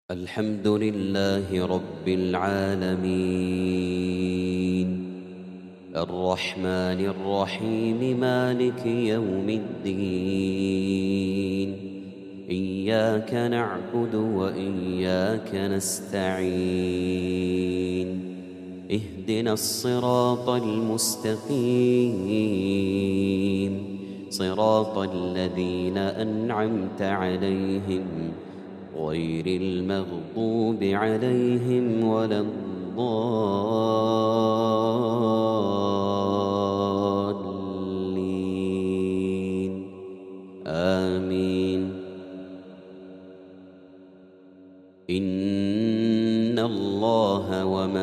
الحمد لله رب العالمين الرحمن الرحيم مالك يوم الدين إياك نعبد وإياك نستعين اهدنا الصراط المستقيم صراط الذين أنعمت عليهم غير المغضوب عليهم ولا الضالين آمين. إن الله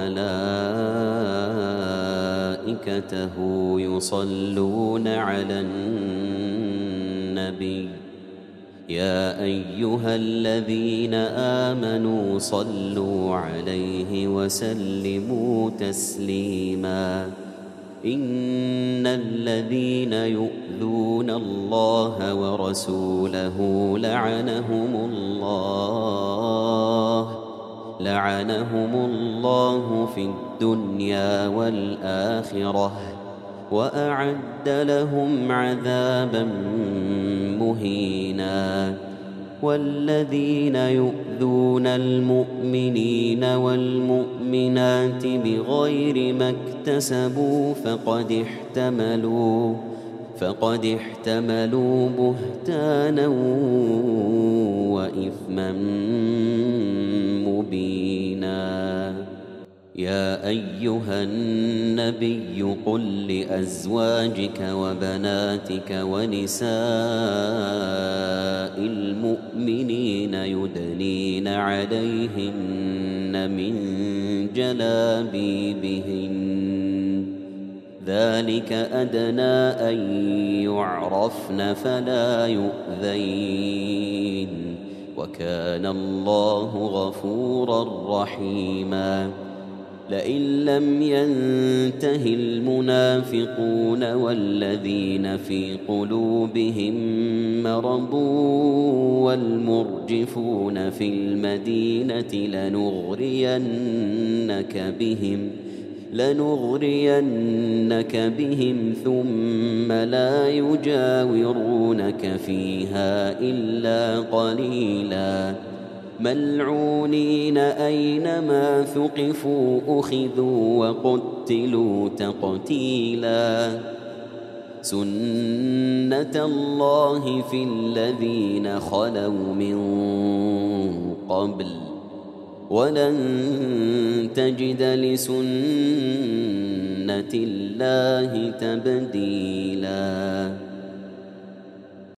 وملائكته يصلون على النبي يا أيها الذين آمنوا صلوا عليه وسلموا تسليما. إن الذين يؤذون الله ورسوله لعنهم الله في الدنيا والآخرة وأعد لهم عذابا مهينا. والذين يؤذون المؤمنين والمؤمنات بغير ما اكتسبوا فقد احتملوا بهتانا وإثما مبينا. يا أيها النبي قل لأزواجك وبناتك ونساء المؤمنين يدنين عليهن من جلابيبهن ذلك أدنى أن يعرفن فلا يؤذين وكان الله غفورا رحيما. لئن لم ينته المنافقون والذين في قلوبهم مرض والمرجفون في المدينة لنغرينك بهم ثم لا يجاورونك فيها إلا قليلا ملعونين أينما ثقفوا أخذوا وقتلوا تقتيلا. سنة الله في الذين خلوا من قبل ولن تجد لسنة الله تبديلا.